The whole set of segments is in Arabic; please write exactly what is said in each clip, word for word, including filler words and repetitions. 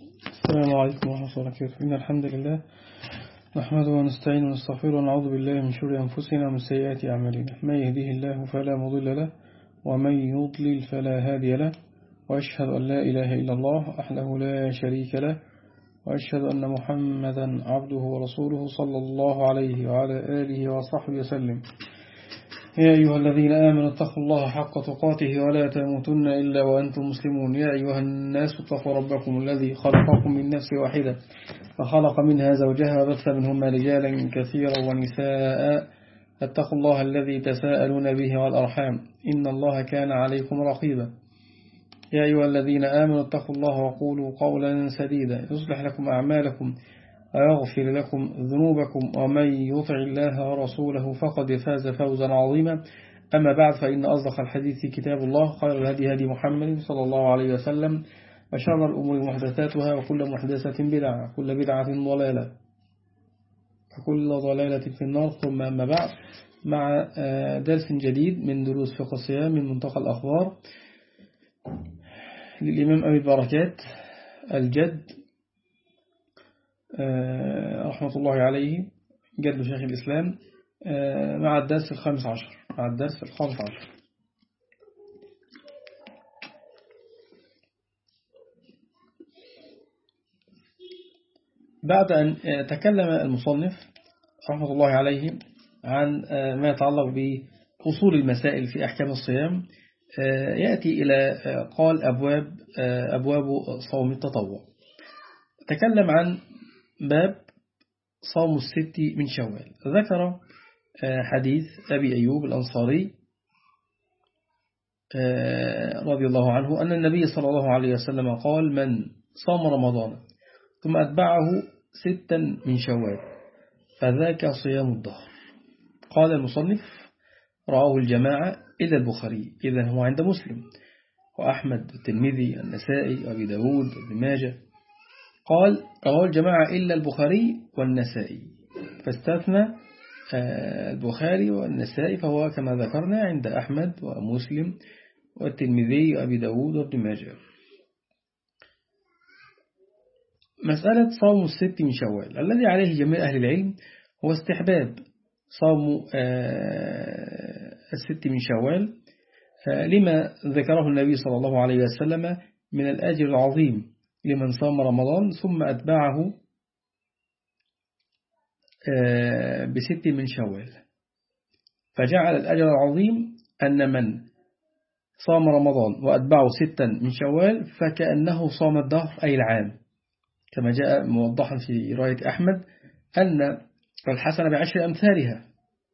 السلام عليكم ورحمة الله وبركاته. إن الحمد لله نحمده ونستعين ونستغفره ونعوذ بالله من شرور أنفسنا ومن سيئات أعمالنا. من يهده الله فلا مضل له ومن يضلل فلا هادي له، وأشهد أن لا إله إلا الله وحده لا شريك له، وأشهد أن محمدا عبده ورسوله صلى الله عليه وعلى آله وصحبه وسلم. يا أيها الذين آمنوا اتقوا الله حق تقاته ولا تموتن إلا وأنتم مسلمون. يا أيها الناس اتقوا ربكم الذي خلقكم من نفس واحدة فخلق منها زوجها وبث منهما رجالا كثيرا ونساء. اتقوا الله الذي تساءلون به والأرحام إن الله كان عليكم رقيبا. يا أيها الذين آمنوا اتقوا الله وقولوا قولا سديدا يصلح لكم أعمالكم ويغفر لكم ذنوبكم، ومن يطع الله ورسوله فقد فاز فوزا عظيما. أما بعد، فإن أصدق الحديث كتاب الله، خير الهدي هدي محمد صلى الله عليه وسلم، وشر الأمور محدثاتها، وكل محدثة بدعة، وكل بدعة ضلالة، وكل ضلالة في النار. ثم أما بعد، مع درس جديد من دروس فقه الصيام من منطقة الأخبار للإمام أبي البركات الجد رحمة الله عليه، جد شيخ الإسلام، مع الدرس الخامس عشر مع الدرس الخامس عشر بعد أن تكلم المصنف رحمة الله عليه عن ما يتعلق بأصول المسائل في أحكام الصيام، يأتي إلى قال أبواب أبواب صوم التطوع. تكلم عن باب صوم الست من شوال. ذكر حديث أبي أيوب الأنصاري رضي الله عنه أن النبي صلى الله عليه وسلم قال: من صام رمضان ثم أتبعه ستا من شوال فذاك صيام الدهر. قال المصنف: رواه الجماعة إلا البخاري، إذن هو عند مسلم وأحمد والترمذي النسائي وأبي داود وابن ماجه. قال: رواه الجماعة إلا البخاري والنسائي، فاستثنى البخاري والنسائي، فهو كما ذكرنا عند أحمد ومسلم والترمذي وأبي داود وابن ماجه. مسألة صوم الست من شوال، الذي عليه جميع أهل العلم هو استحباب صوم الست من شوال، لما ذكره النبي صلى الله عليه وسلم من الأجر العظيم لمن صام رمضان ثم أتبعه بست من شوال، فجعل الأجر العظيم أن من صام رمضان وأتبعه ستا من شوال فكأنه صام الدهر أي العام، كما جاء موضحا في رواية أحمد أن الحسنة بعشر أمثالها،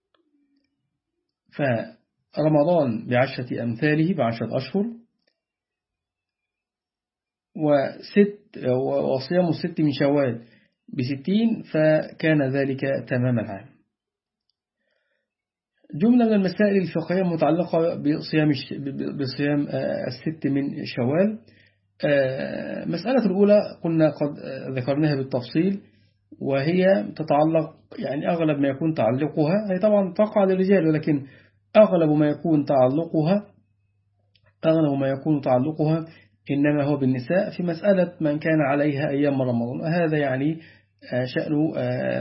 فرمضان بعشرة أمثاله بعشرة أشهر، وست وصيام الست من شوال بستين، فكان ذلك تمام العام. جملة من المسائل الفقهية متعلقة بصيام بصيام الست من شوال. مسألة الأولى قلنا قد ذكرناها بالتفصيل، وهي تتعلق يعني أغلب ما يكون تعلقها، هي طبعا تقع للرجال، ولكن أغلب ما يكون تعلقها أغلب ما يكون تعلقها إنما هو بالنساء، في مسألة من كان عليها أيام رمضان. هذا يعني شأن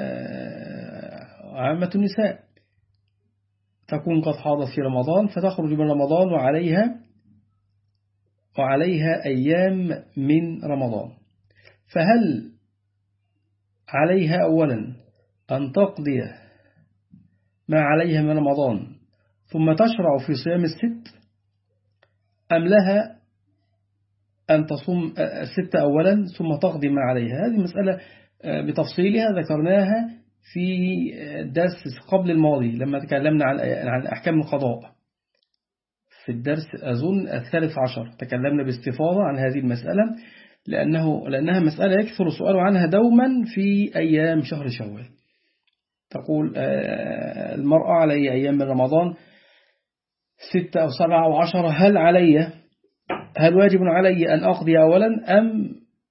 عامة النساء، تكون قد حاضت في رمضان فتخرج من رمضان وعليها وعليها أيام من رمضان، فهل عليها أولا أن تقضي ما عليها من رمضان ثم تشرع في صيام الست، أم لها أن تصوم الستة أولا ثم تقضي ما عليها؟ هذه مسألة بتفصيلها ذكرناها في الدرس قبل الماضي لما تكلمنا عن أحكام القضاء. في الدرس أظن الثالث عشر تكلمنا باستفاضة عن هذه المسألة، لأنه لأنها مسألة يكثر السؤال عنها دوما في أيام شهر شوال. تقول المرأة علي أيام من رمضان ستة أو سبعة أو عشرة، هل علي هل واجب علي أن أقضي أولا أم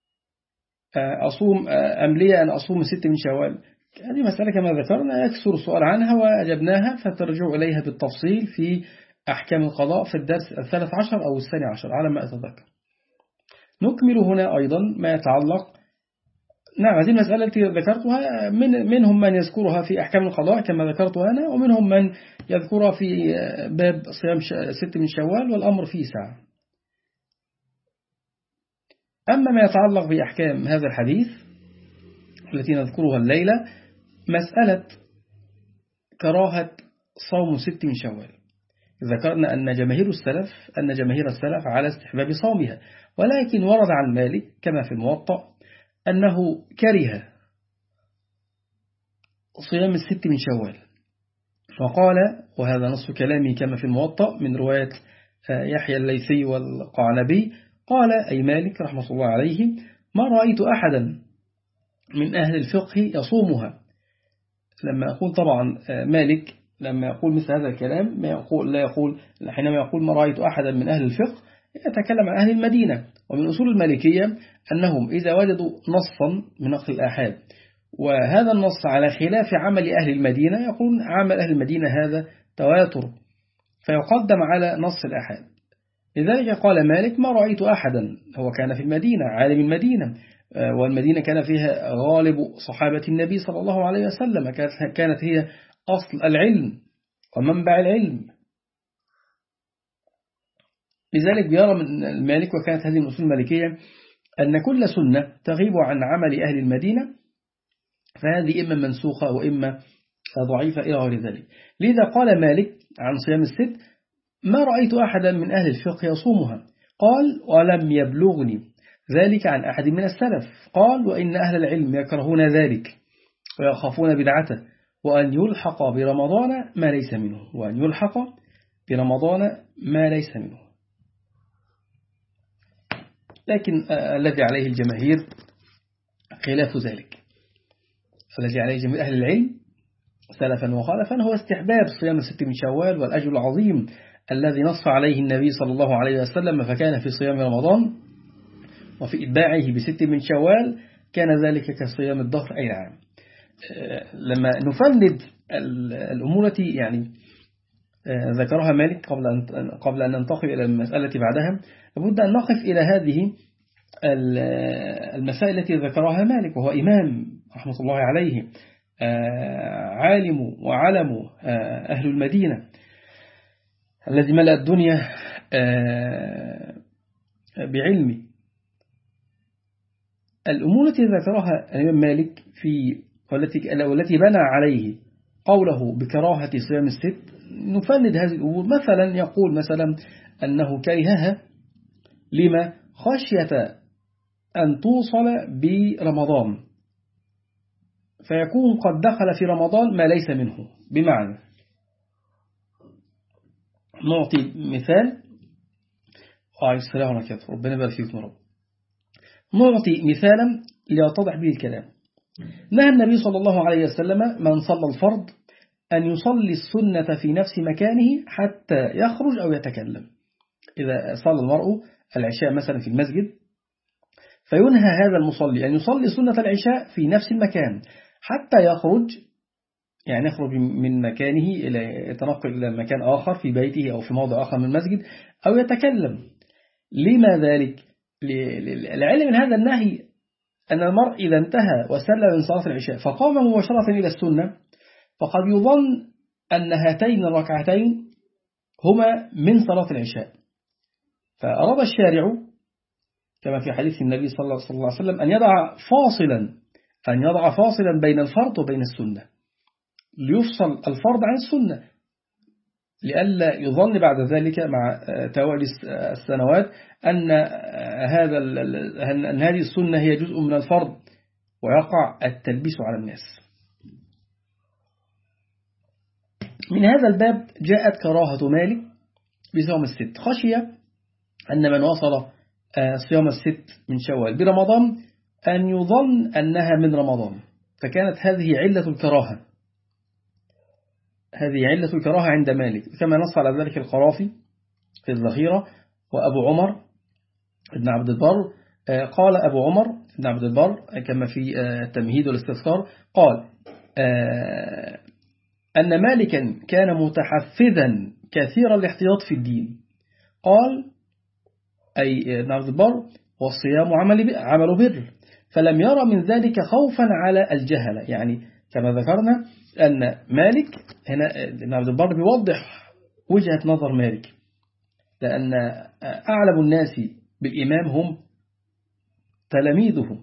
أصوم أم لي أن أصوم ست من شوال؟ هذه مسألة كما ذكرنا يكثر السؤال عنها وأجبناها، فترجع إليها بالتفصيل في أحكام القضاء في الدرس الثالث عشر أو الثاني عشر على ما أتذكر. نكمل هنا أيضا ما يتعلق. نعم، هذه المسألة التي ذكرتها من منهم من يذكرها في أحكام القضاء كما ذكرت أنا، ومنهم من يذكرها في باب صيام ست من شوال، والأمر فيه ساعة. أما ما يتعلق بأحكام هذا الحديث التي نذكرها الليلة، مسألة كراهة صوم ست من شوال. ذكرنا أن جماهير السلف أن جماهير السلف على استحباب صومها، ولكن ورد عن مالك كما في الموطأ أنه كره صيام الست من شوال، فقال، وهذا نص كلامي كما في الموطأ من رواية يحيى الليثي والقعنبي، قال أي مالك رحمة الله عليه: ما رأيت أحدا من أهل الفقه يصومها. لما يقول طبعا مالك لما يقول مثل هذا الكلام ما يقول لا يقول حينما يقول ما رأيت أحدا من أهل الفقه يتكلم عن أهل المدينة. ومن أصول المالكية أنهم إذا وجدوا نصا من نقل الآحاد وهذا النص على خلاف عمل أهل المدينة، يقول عمل أهل المدينة هذا تواتر فيقدم على نص الآحاد. لذلك قال مالك: ما رأيت أحدا، هو كان في المدينة عالم المدينة، والمدينة كان فيها غالب صحابة النبي صلى الله عليه وسلم، كانت هي أصل العلم ومنبع العلم. لذلك بيرى من المالك، وكانت هذه الأصول المالكية، أن كل سنة تغيب عن عمل أهل المدينة فهذه إما منسوخة وإما ضعيفة إلى غير ذلك. لذا قال مالك عن صيام الست: ما رأيت أحدا من أهل الفقه يصومها. قال: ولم يبلغني ذلك عن أحد من السلف. قال: وإن أهل العلم يكرهون ذلك ويخافون بدعته، وأن يلحق برمضان ما ليس منه وأن يلحق برمضان ما ليس منه. لكن الذي عليه الجماهير خلاف ذلك، الذي عليه جميع أهل العلم سلفا وخالفا هو استحباب صيام الست من شوال والأجر العظيم الذي نص عليه النبي صلى الله عليه وسلم، فكان في صيام رمضان وفي إتباعه بست من شوال كان ذلك كصيام الدهر أي عام. لما نفند الأمور التي يعني ذكرها مالك قبل أن قبل أن ننتقل إلى المسألة بعدها، لابد أن نقف إلى هذه المسائل التي ذكرها مالك، وهو إمام رحمة الله عليه، عالم وعلم أهل المدينة الذي ملأ الدنيا بعلمه. الأمور التي ذكرها الإمام مالك في والتي والتي بنى عليه قوله بكراهة صيام الست، نفند هذه الأمور. مثلا يقول مثلا أنه كرهها لما خشية أن توصل برمضان فيكون قد دخل في رمضان ما ليس منه. بمعنى نعطي مثال، عليه السلام عليكم ربنا يبارك فيكم رب. نعطي مثالا ليتضح به الكلام. نهى النبي صلى الله عليه وسلم من صلى الفرض أن يصلي السنة في نفس مكانه حتى يخرج أو يتكلم. إذا صلى المرء العشاء مثلا في المسجد فينهى هذا المصلي أن يصلي سنة العشاء في نفس المكان حتى يخرج، يعني يخرج من مكانه إلى يتنقل إلى مكان آخر في بيته أو في موضع آخر من المسجد أو يتكلم. لما ذلك؟ العلم من هذا النهي أن المرء إذا انتهى وسلم من صلاة العشاء فقام مباشرة إلى السنة فقد يظن أن هاتين الركعتين هما من صلاة العشاء، فأراد الشارع كما في حديث النبي صلى الله عليه وسلم أن يضع فاصلا أن يضع فاصلا بين الفرض وبين السنة، ليفصل الفرض عن السنة، لئلا يظن بعد ذلك مع توالي السنوات أن هذا أن هذه السنة هي جزء من الفرض ويقع التلبيس على الناس. من هذا الباب جاءت كراهة مالك بصيام الست، خشية أن من وصل صيام الست من شوال برمضان أن يظن أنها من رمضان، فكانت هذه علة الكراهة هذه علة الكراهة عند مالك، كما نص على ذلك القرافي في الظهيرة وأبو عمر ابن عبد البر. قال أبو عمر ابن عبد البر كما في التمهيد والاستذكار قال أن مالكا كان متحفظا كثير الاحتياط في الدين. قال أي ابن عبد البر والصيام عمل عمل بر، فلم يرى من ذلك خوفا على الجهلة. يعني كما ذكرنا أن مالك هنا ابن عبد البر بيوضح وجهة نظر مالك، لأن أعلم الناس بالإمام هم تلاميذه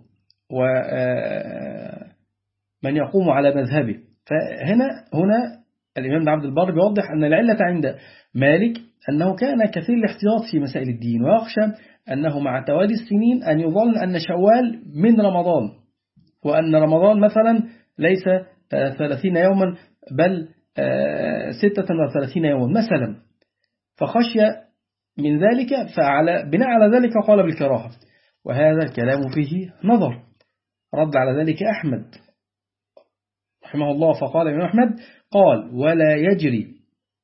ومن يقوم على مذهبه. فهنا هنا الإمام ابن عبد البر بيوضح أن العلة عند مالك أنه كان كثير الاحتياط في مسائل الدين، ويخشى أنه مع توالي السنين أن يظن أن شوال من رمضان، وأن رمضان مثلا ليس ثلاثين يوما بل ستة وثلاثين يوما مثلا، فخشي من ذلك، فعلى بناء على ذلك قال بالكراهة، وهذا الكلام فيه نظر. رد على ذلك أحمد رحمه الله، فقال ابن أحمد قال ولا يجري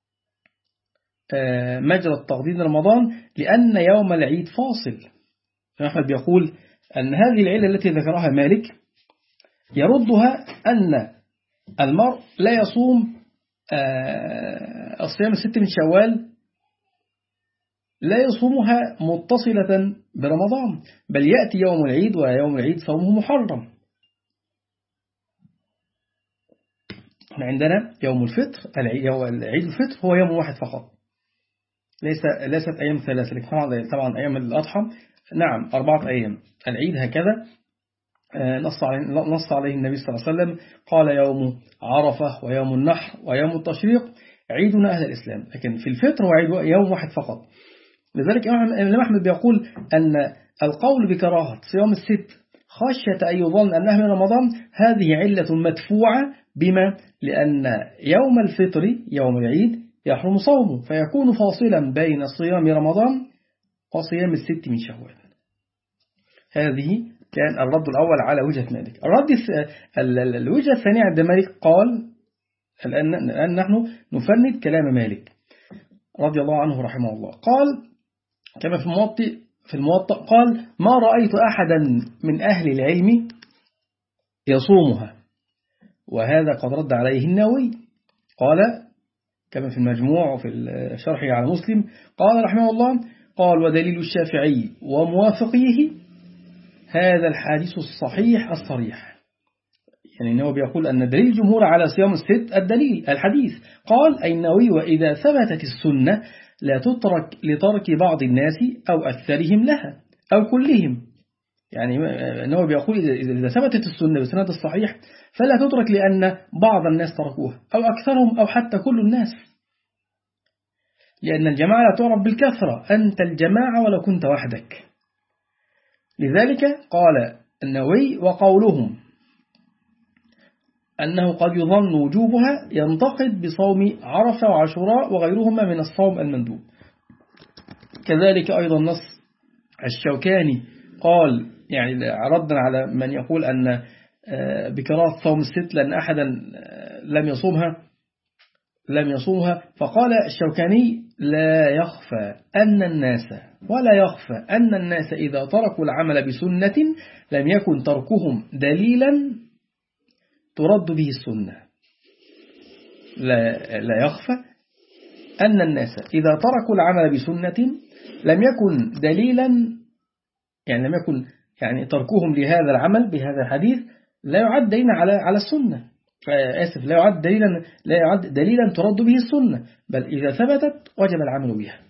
مجرى التقديم رمضان لأن يوم العيد فاصل. ابن أحمد بيقول أن هذه العلة التي ذكرها مالك يردها أن المرء لا يصوم الصيام الست من شوال، لا يصومها متصلة برمضان، بل يأتي يوم العيد ويوم العيد صومه محرم. عندنا يوم الفطر، العيد الفطر هو يوم واحد فقط، ليس ليست أيام ثلاثة، طبعا أيام الأضحى نعم أربعة أيام. العيد هكذا نص عليه, نص عليه النبي صلى الله عليه وسلم، قال يوم عرفة ويوم النحر ويوم التشريق عيدنا أهل الإسلام، لكن في الفطر هو عيد يوم واحد فقط. لذلك الإمام أحمد بيقول أن القول بكراهة صيام الست خشية أن يظن أنها من رمضان هذه علة مدفوعة بما لأن يوم الفطر يوم العيد يحرم صومه، فيكون فاصلا بين صيام رمضان وصيام الست من شوال. هذه كان الرد الأول على وجهة مالك. الرد الوجهة الثانية عند مالك قال الآن نحن نفند كلام مالك رضي الله عنه رحمه الله. قال كما في الموطأ في الموطأ قال ما رأيت أحدا من أهل العلم يصومها، وهذا قد رد عليه النووي. قال كما في المجموع وفي الشرح على مسلم قال رحمه الله قال ودليل الشافعي وموافقيه هذا الحديث الصحيح الصريح. يعني النووي بيقول أن دليل الجمهور على صيام الست الدليل الحديث. قال أي النووي وإذا ثبتت السنة لا تترك لترك بعض الناس أو أكثرهم لها أو كلهم. يعني النووي بيقول إذا ثبتت السنة بسند الصحيح فلا تترك لأن بعض الناس تركوها أو أكثرهم أو حتى كل الناس، لأن الجماعة لا تعرف بالكثرة، أنت الجماعة ولو كنت وحدك. لذلك قال النووي وقولهم أنه قد يظن وجوبها ينتقد بصوم عرفة وعاشوراء وغيرهما من الصوم المندوب. كذلك أيضا نص الشوكاني قال يعني ردا على من يقول أن بكراهة صوم الست لأن أحدا لم يصومها لم يصومها فقال الشوكاني لا يخفى أن الناس ولا يخفى أن الناس إذا تركوا العمل بسنة لم يكن تركهم دليلا ترد به السنة. لا, لا يخفى أن الناس إذا تركوا العمل بسنة لم يكن دليلا، يعني لم يكن يعني تركهم لهذا العمل بهذا الحديث لا يعد دليلا على على السنة، فآسف لا يعد دليلا لا يعد دليلا ترد به السنة، بل إذا ثبتت وجب العمل بها.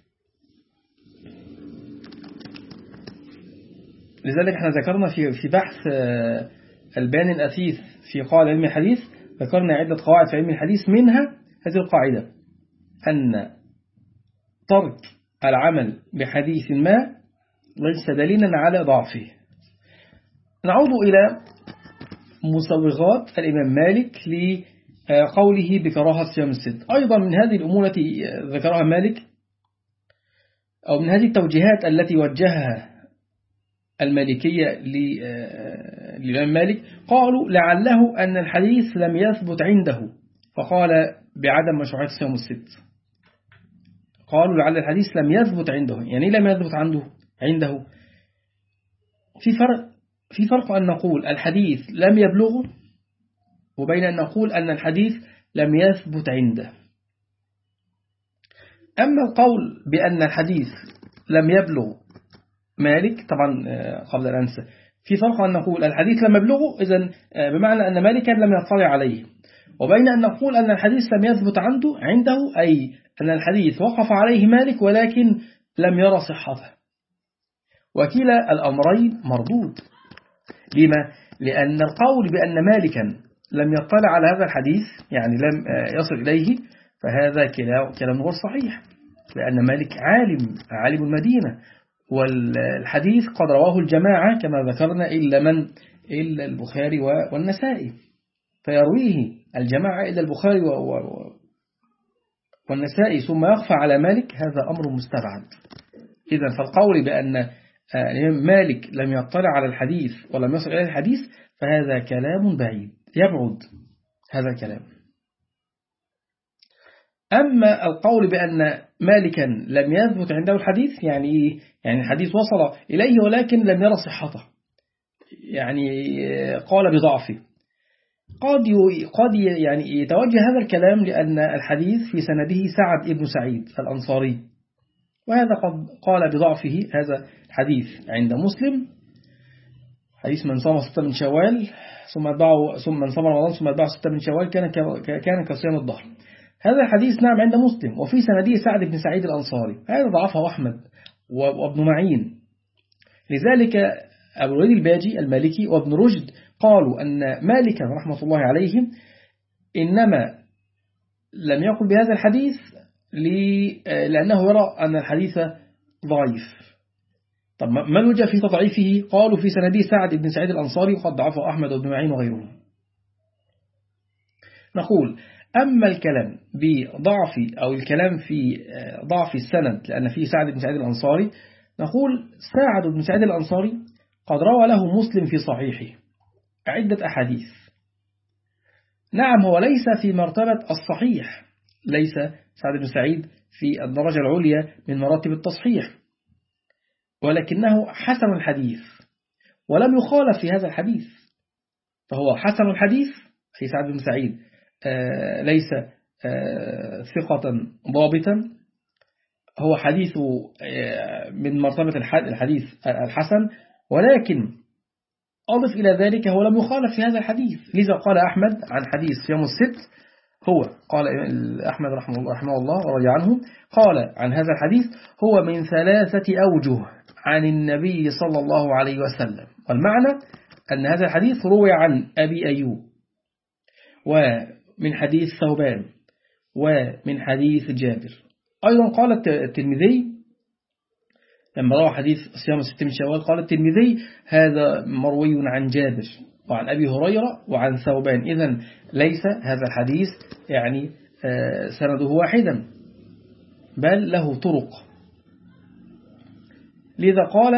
لذلك احنا ذكرنا في في بحث البيان الأثيث في قواعد علم الحديث ذكرنا عدة قواعد في علم الحديث، منها هذه القاعدة أن ترك العمل بحديث ما ليس دليلا على ضعفه. نعود إلى مسوغات الإمام مالك لقوله بكراهة صيام الست. أيضا من هذه الأمور التي ذكرها مالك أو من هذه التوجيهات التي وجهها المالكية للإمام مالك قالوا لعله أن الحديث لم يثبت عنده فقال بعدم مشروعية صيام الست. قالوا لعل الحديث لم يثبت عنده، يعني لم يثبت عنده عنده في فرق في فرق أن نقول الحديث لم يبلغه وبين أن نقول أن الحديث لم يثبت عنده. أما القول بأن الحديث لم يبلغ مالك طبعا قبل أن أنسى، في فرق أن نقول الحديث لم يبلغه إذن بمعنى أن مالكا لم يطلع عليه، وبين أن نقول أن الحديث لم يثبت عنده عنده أي أن الحديث وقف عليه مالك ولكن لم يرى صحته. وكلا الأمرين مردود. لما؟ لأن القول بأن مالكا لم يطلع على هذا الحديث يعني لم يصل إليه، فهذا كلام غير صحيح، لأن مالك عالم عالم المدينة، والحديث قد رواه الجماعة كما ذكرنا إلا من إلا البخاري والنسائي، فيرويه الجماعة إلا البخاري والنسائي ثم يخفى على مالك، هذا أمر مستبعد. إذن فالقول بأن مالك لم يطلع على الحديث ولم يصل إلى الحديث فهذا كلام بعيد يبعد هذا الكلام. أما القول بأن مالكا لم يثبت عنده الحديث يعني يعني الحديث وصل إليه ولكن لم يرى صحته، يعني قال بضعفه، قد قد يعني يتوجه هذا الكلام لأن الحديث في سنده سعد ابن سعيد الأنصاري، وهذا قد قال بضعفه. هذا الحديث عند مسلم حديث من صام ستة من شوال ثم أتبعه ثم من صام رمضان ثم أتبعه ستة من شوال كان كان كصيام الظهر. هذا الحديث نعم عند مسلم وفي سنده سعد بن سعيد الأنصاري، هذا ضعفه أحمد وابن معين. لذلك أبو الوليد الباجي المالكي وابن رشد قالوا أن مالكا رحمة الله عليهم إنما لم يقل بهذا الحديث لأنه يرى أن الحديث ضعيف. طب ما الوجه في تضعيفه؟ قالوا في سنده سعد بن سعيد الأنصاري وقد ضعفه أحمد وابن معين وغيرهم. نقول أما الكلام بضعف أو الكلام في ضعف السند لأن فيه سعد بن سعيد الأنصاري، نقول سعد بن سعيد الأنصاري قد روى له مسلم في صحيحه عدة أحاديث. نعم هو ليس في مرتبة الصحيح، ليس سعد بن سعيد في الدرجة العليا من مراتب التصحيح، ولكنه حسن الحديث ولم يخالف في هذا الحديث، فهو حسن الحديث في سعد بن سعيد آه ليس آه ثقة ضابطا، هو حديث آه من مرتبة الحديث الحسن، ولكن أضف إلى ذلك هو لم يخالف في هذا الحديث. لذا قال أحمد عن حديث صيام الست، هو قال أحمد رحمه الله رحمه الله ورضي عنه قال عن هذا الحديث هو من ثلاثة أوجه عن النبي صلى الله عليه وسلم، والمعنى أن هذا الحديث روي عن أبي أيوب ومن حديث ثوبان ومن حديث جابر. أيضا قال الترمذي لما روى حديث صيام الست من شوال قال الترمذي هذا مروي عن جابر وعن أبي هريرة وعن ثوبان، إذن ليس هذا الحديث يعني سنده واحدا بل له طرق. لذا قال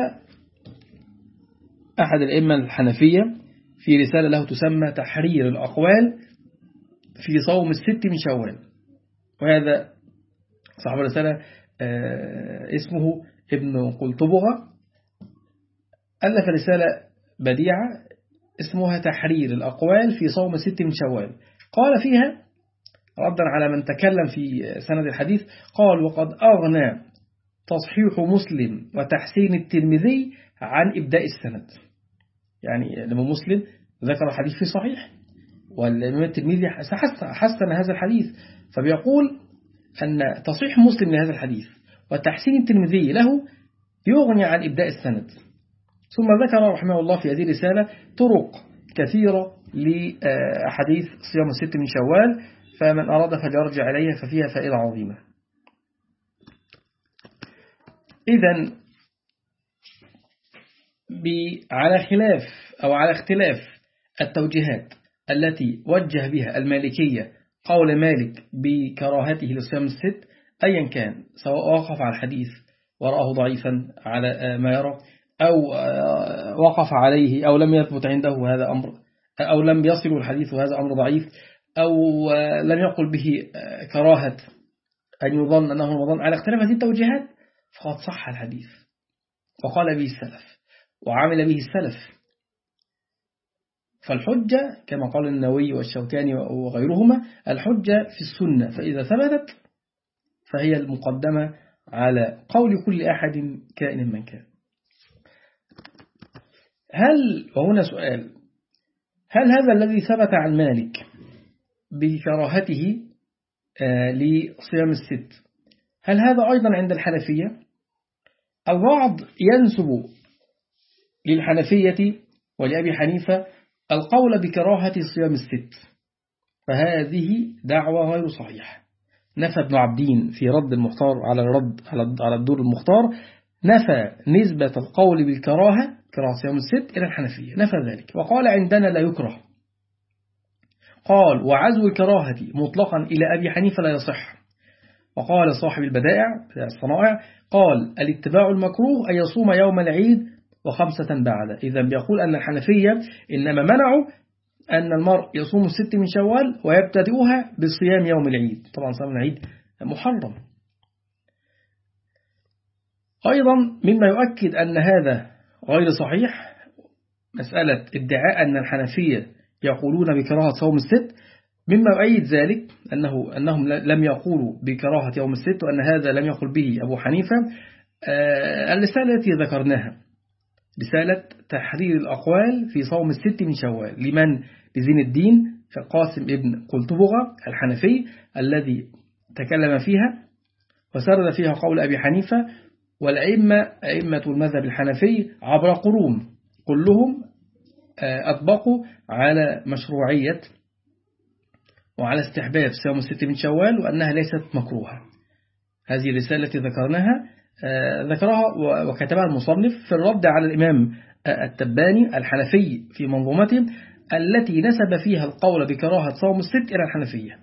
أحد الأئمة الحنفية في رسالة له تسمى تحرير الأقوال في صوم الست من شوال، وهذا صاحب الرسالة اسمه ابن قلتبغة، ألف رسالة بديعة اسمها تحرير الأقوال في صوم الست من شوال، قال فيها ردا على من تكلم في سند الحديث قال وقد أغنى تصحيح مسلم وتحسين الترمذي عن إبداء السند. يعني لما مسلم ذكر الحديث في صحيح والإمام الترمذي حسن هذا الحديث، فبيقول أن تصحيح مسلم لهذا الحديث وتحسين الترمذي له يغني عن إبداء السند. ثم ذكر رحمه الله في هذه الرسالة طرق كثيرة لحديث صيام الست من شوال، فمن أراد فليرجع إليها ففيها فائدة عظيمة. إذن على خلاف أو على اختلاف التوجيهات التي وجه بها المالكية قول مالك بكراهته لصيام الست أيا كان، سواء وقف على الحديث ورآه ضعيفا على ما يرى أو وقف عليه أو لم يثبت عنده هذا أمر، أو لم يصل الحديث وهذا أمر ضعيف، أو لم يقل به كراهة أن يظن أنه رمضان، على اختلاف هذه التوجيهات فقد صح الحديث وقال به السلف وعمل به السلف. فالحجة كما قال النووي والشوكاني وغيرهما الحجة في السنة، فإذا ثبتت فهي المقدمة على قول كل أحد كائن من كان. هل وهنا سؤال، هل هذا الذي ثبت عن مالك بكراهته لصيام الست هل هذا أيضا عند الحنفية؟ البعض ينسب للحنفية ولأبي حنيفة القول بكراهة صيام الست، فهذه دعوة غير صحيحة. نفى ابن عبدين في رد المختار على الرد على الدور المختار، نفى نسبة القول بالكراهة كراهة صيام الست إلى الحنفية، نفى ذلك وقال عندنا لا يكره. قال وعزو الكراهة مطلقا إلى أبي حنيفة لا يصح. وقال صاحب البدائع الصنائع قال الاتباع المكروه أن يصوم يوم العيد وخمسة بعد. إذا بيقول أن الحنفية إنما منعوا أن المرء يصوم الست من شوال ويبتدئها بصيام يوم العيد. طبعا صيام العيد محرم. أيضا مما يؤكد أن هذا غير صحيح مسألة ادعاء أن الحنفية يقولون بكراهة صوم الست، مما يؤيد ذلك أنه أنهم لم يقولوا بكراهة يوم الست، وأن هذا لم يقل به أبو حنيفة. الرسالة التي ذكرناها رسالة تحرير الأقوال في صوم الست من شوال لمن لزين الدين قاسم ابن قلتبغة الحنفي، الذي تكلم فيها وسرد فيها قول أبي حنيفة والأئمة أئمة المذهب الحنفي عبر قرون كلهم أطبقوا على مشروعية وعلى استحباب صيام الست من شوال وأنها ليست مكروهة. هذه الرسالة التي ذكرناها ذكرها وكتبها المصنف في الرد على الإمام التباني الحنفي في منظومته التي نسب فيها القول بكراهة صوم الست إلى الحنفية.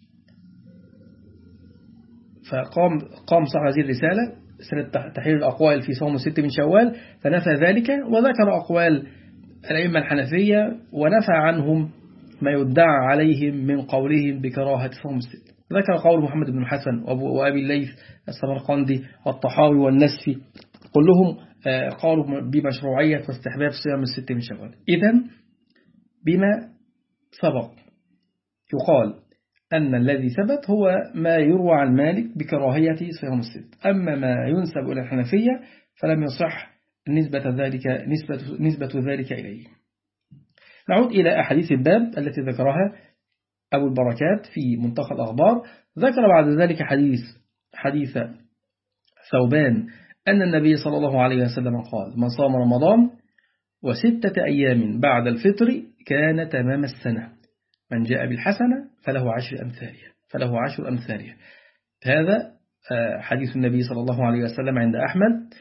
فقام قام صاحب هذه الرسالة رسالة تحرير الأقوال في صوم الست من شوال فنفى ذلك وذكر أقوال الأئمة الحنفية ونفى عنهم ما يدعى عليهم من قولهم بكراهة صوم الست. ذكر قول محمد بن حسن وأبي الليث السمرقندي والطحاوي والنسفي كلهم قالوا بمشروعية واستحباب صيام الست من شوال. إذن بما سبق يقال أن الذي ثبت هو ما يروى عن مالك بكراهية صيام الست، أما ما ينسب إلى الحنفية فلم يصح نسبة ذلك, نسبة, نسبة ذلك إليه. نعود إلى أحاديث الباب التي ذكرها أبو البركات في منتخى الأخبار. ذكر بعد ذلك حديث حديث ثوبان أن النبي صلى الله عليه وسلم قال من صام رمضان وستة أيام بعد الفطر كان تمام السنة، من جاء بالحسنة فله عشر أمثالها فله عشر أمثالها. هذا حديث النبي صلى الله عليه وسلم عند أحمد،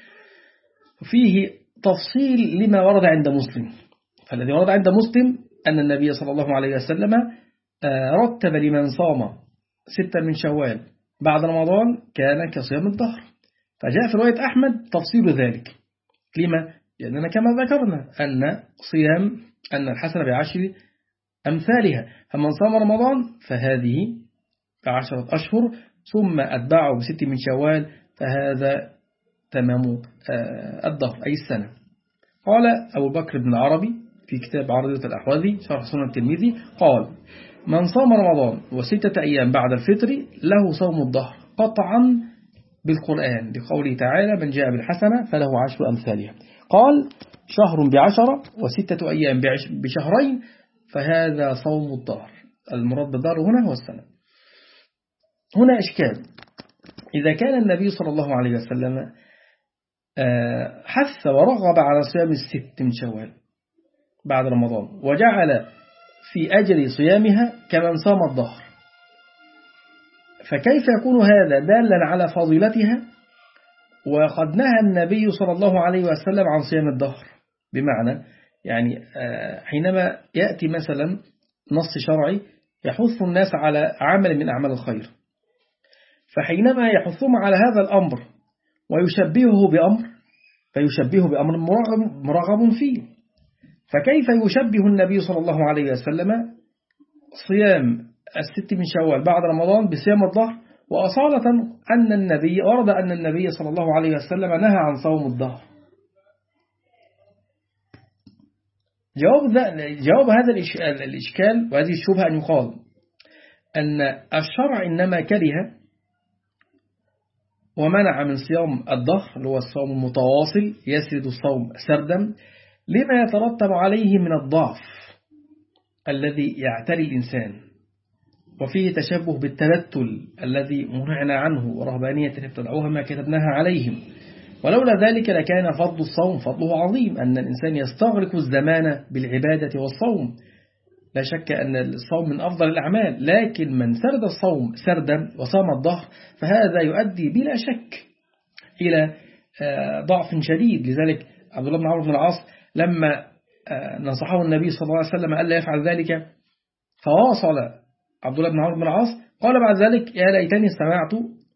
فيه تفصيل لما ورد عند مسلم. فالذي ورد عند مسلم أن النبي صلى الله عليه وسلم رتب لمن صام ستة من شوال بعد رمضان كان كصيام الدهر. فجاء في رواية أحمد تفصيل ذلك. لما؟ لأننا كما ذكرنا أن صيام أن الحسنة بعشر أمثالها، فمن صام رمضان فهذه بعشرة أشهر ثم أتبعه بست من شوال فهذا تمام الدهر أي السنة. قال أبو بكر بن العربي في كتاب عرضة الأحوذي شرح سنن الترمذي قال من صام رمضان وستة أيام بعد الفطر له صوم الدهر قطعا بالقرآن لقوله تعالى من جاء بالحسنة فله عشر أمثالها. قال شهر بعشرة وستة أيام بشهرين فهذا صوم الدهر. المراد بالدهر هنا هو السنة. هنا إشكال، إذا كان النبي صلى الله عليه وسلم حث ورغب على صيام الست من شوال بعد رمضان وجعل في أجر صيامها كمن صام الدهر، فكيف يكون هذا دالا على فضيلتها وقد نهى النبي صلى الله عليه وسلم عن صيام الدهر؟ بمعنى يعني حينما يأتي مثلا نص شرعي يحث الناس على عمل من أعمال الخير، فحينما يحثهم على هذا الأمر ويشبهه بأمر فيشبهه بأمر مرغب فيه، فكيف يشبه النبي صلى الله عليه وسلم صيام الست من شوال بعد رمضان بصيام الدهر، وأصالة أن النبي ورد أن النبي صلى الله عليه وسلم نهى عن صوم الدهر؟ جواب, جواب هذا الإشكال وهذه الشبهة أن يقال أن الشرع إنما كره ومنع من صيام الدهر اللي هو الصوم المتواصل يسرد الصوم سردا لما يترتب عليه من الضعف الذي يعتري الإنسان، وفيه تشبه بالتبتل الذي منعنا عنه، ورهبانية ابتدعوها ما كتبناها عليهم. ولولا ذلك لكان فضل الصوم فضله عظيم، أن الإنسان يستغرق الزمان بالعبادة والصوم. لا شك أن الصوم من أفضل الأعمال، لكن من سرد الصوم سردا وصام الظهر فهذا يؤدي بلا شك إلى ضعف شديد. لذلك عبد الله بن عمرو بن العاص لما نصحه النبي صلى الله عليه وسلم ألا يفعل ذلك فواصل عبد الله بن عمرو بن العاص، قال بعد ذلك يا ليتني استمعت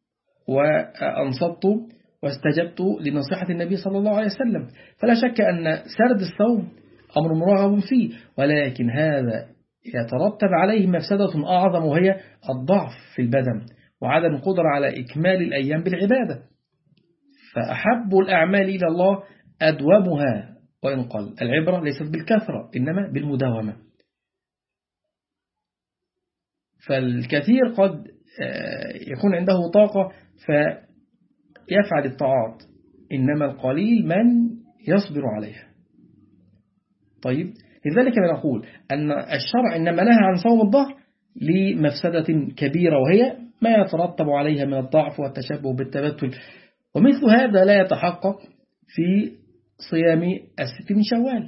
وأنصت واستجبت لنصيحة النبي صلى الله عليه وسلم. فلا شك أن سرد الصوم أمر مرغب فيه، ولكن هذا يترتب عليه مفسدة أعظم، وهي الضعف في البدن وعدم القدرة على إكمال الأيام بالعبادة. فأحب الأعمال إلى الله أدومها وإن قل. العبرة ليست بالكثرة إنما بالمداومة. فالكثير قد يكون عنده طاقة فيفعل الطاعات، إنما القليل من يصبر عليها. طيب، لذلك بنقول أن الشرع إنما نهى عن صوم الظهر لمفسدة كبيرة، وهي ما يترتب عليها من الضعف والتشبه بالتبتل، ومثل هذا لا يتحقق في صيام الست من شوال.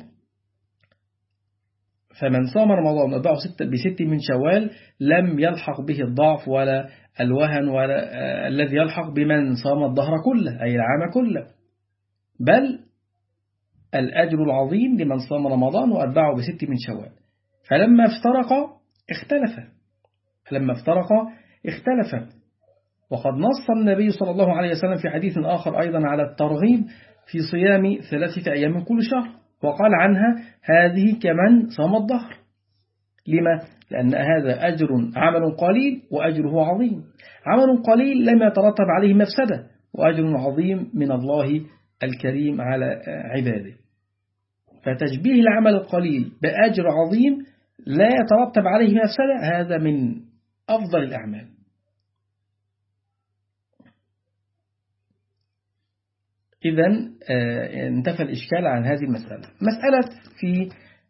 فمن صام رمضان وأتبعه بست من شوال لم يلحق به الضعف ولا الوهن ولا الذي يلحق بمن صام الظهر كله أي العام كله، بل الأجر العظيم لمن صام رمضان وأتبعه بست من شوال. فلما افترق اختلف فلما افترق اختلف وقد نص النبي صلى الله عليه وسلم في حديث آخر أيضا على الترغيب في صيام ثلاثة أيام كل شهر، وقال عنها هذه كمن صام الظهر. لما؟ لأن هذا أجر عمل قليل وأجره عظيم. عمل قليل لم يترتب عليه مفسدة، وأجر عظيم من الله الكريم على عباده. فتشبيه العمل القليل بأجر عظيم لا يترتب عليه مفسدة هذا من أفضل الأعمال. إذن انتفى الإشكال عن هذه المسألة. مسألة في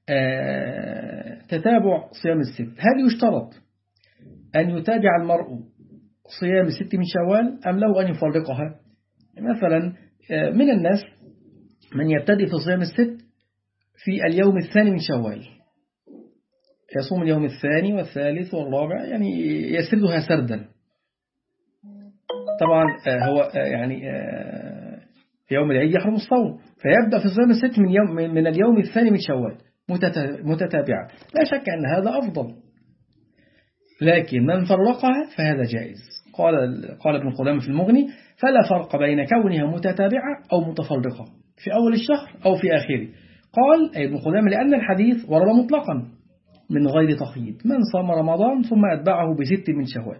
تتابع صيام الست، هل يشترط أن يتابع المرء صيام الست من شوال أم له أن يفرقها؟ مثلا من الناس من يبتدئ في صيام الست في اليوم الثاني من شوال، يصوم اليوم الثاني والثالث والرابع، يعني يسردها سردا. طبعا هو يعني في يوم العيد يحرم الصوم، فيبدأ في صيام الست من يوم من اليوم الثاني من شوال متتابعة. لا شك أن هذا أفضل، لكن من فرقها فهذا جائز. قال قال ابن قدامة في المغني فلا فرق بين كونها متتابعة أو متفرقة في أول الشهر أو في آخره. قال ابن قدامة لأن الحديث ورد مطلقا من غير تقييد، من صام رمضان ثم أتبعه بست من شوال،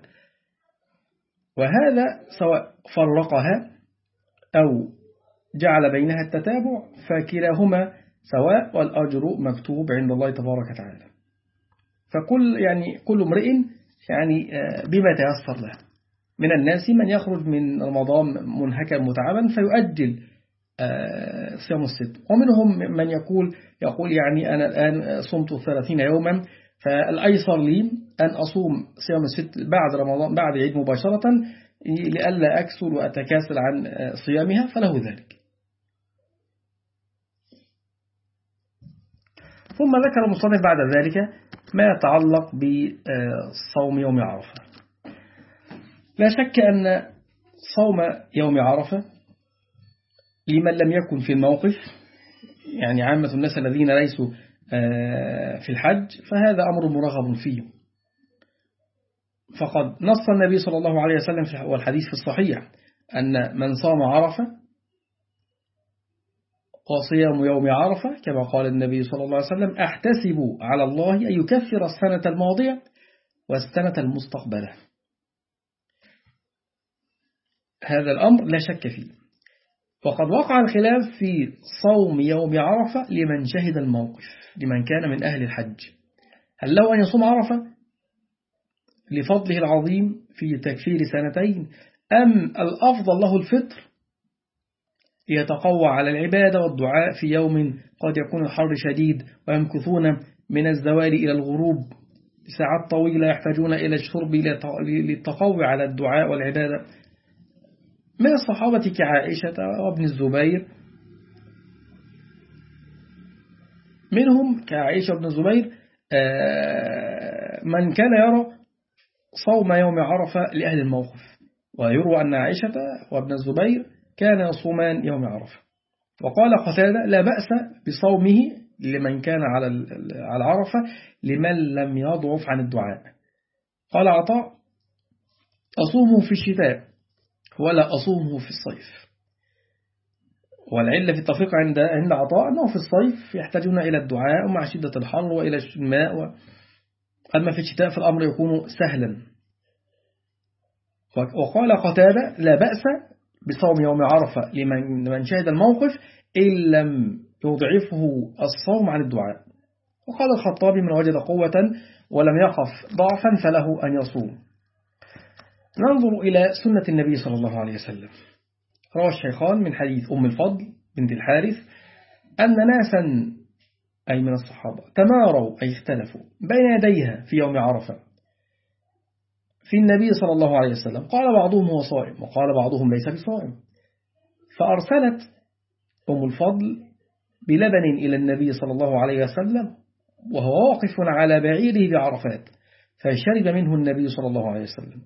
وهذا سواء فرقها أو جعل بينها التتابع فكلاهما سواء، والأجر مكتوب عند الله تبارك وتعالى. فكل يعني كل امرئ يعني بما تيسر له. من الناس من يخرج من رمضان منهكا متعبا فيؤجل صيام الست، ومنهم من يقول يقول يعني أنا الآن صمت ثلاثين يوما فالأيسر لي أن أصوم صيام الست بعد رمضان بعد العيد مباشرة لئلا أكسل وأتكاسل عن صيامها، فله ذلك. ثم ذكر المصنف بعد ذلك ما يتعلق بصوم يوم عرفة. لا شك أن صوم يوم عرفة لمن لم يكن في الموقف، يعني عامة الناس الذين ليسوا في الحج، فهذا أمر مرغب فيه. فقد نص النبي صلى الله عليه وسلم في والحديث في الصحيح أن من صام عرفة وصيام يوم عرفة كما قال النبي صلى الله عليه وسلم أحتسب على الله أن يكفر السنة الماضية والسنة المستقبلة. هذا الأمر لا شك فيه. وقد وقع الخلاف في صوم يوم عرفة لمن شهد الموقف، لمن كان من أهل الحج، هل له أن يصوم عرفة لفضله العظيم في تكفير سنتين، أم الأفضل له الفطر يتقوى على العبادة والدعاء في يوم قد يكون الحر شديد ويمكثون من الزوال إلى الغروب ساعات طويلة، يحتاجون إلى الشرب للتقوي على الدعاء والعبادة. من الصحابة كعائشة وابن الزبير، منهم كعائشة وابن الزبير من كان يرى صوم يوم عرفة لأهل الموقف، ويروى أن عائشة وابن الزبير كان يصومان يوم عرفة. وقال قتادة لا بأس بصومه لمن كان على على عرفة لمن لم يضعف عن الدعاء. قال عطاء أصومه في الشتاء ولا أصومه في الصيف. والعلة في التفريق عند عند عطاء أنه في الصيف يحتاجون إلى الدعاء مع شدة الحر وإلى الماء، أما في الشتاء فالأمر يكون سهلا. وقال قتادة لا بأس بصوم يوم عرفة لمن شهد الموقف إن لم يضعفه الصوم عن الدعاء. وقال الخطابي من وجد قوة ولم يخف ضعفا فله أن يصوم. ننظر إلى سنة النبي صلى الله عليه وسلم. روى الشيخان من حديث أم الفضل بنت الحارث أن ناسا أي من الصحابة تماروا أي اختلفوا بين يديها في يوم عرفة في النبي صلى الله عليه وسلم، قال بعضهم هو صائم وقال بعضهم ليس بصائم، فأرسلت أم الفضل بلبن إلى النبي صلى الله عليه وسلم وهو واقف على بعيره بعرفات، فشرب منه النبي صلى الله عليه وسلم.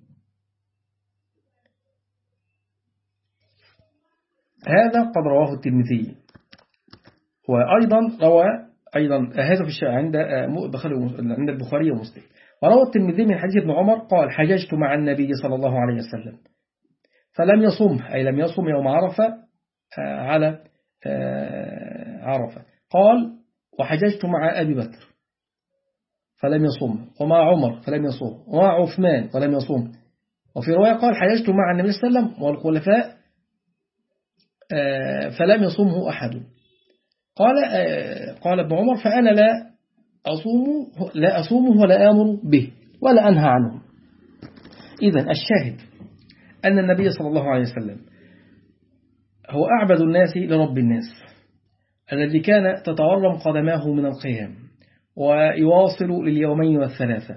هذا قد رواه الترمذي، وأيضا روى أيضا هذا في عند عند البخاري ومسلم. وروى الترمذي من حديث ابن عمر قال حججت مع النبي صلى الله عليه وسلم فلم يصم أي لم يصم يوم عرفة على عرفة. قال وحججت مع أبي بكر فلم يصم، ومع عمر فلم يصوم، ومع عثمان فلم يصوم. وفي رواية قال حججت مع النبي صلى الله عليه وسلم والخلفاء فلم يصومه أحد. قال قال ابن عمر فأنا لا أصوم لا أصومه ولا آمر به ولا أنهى عنه. إذن الشاهد أن النبي صلى الله عليه وسلم هو أعبد الناس لرب الناس الذي كان تتورم قدماه من القيام ويواصل لليومين والثلاثة،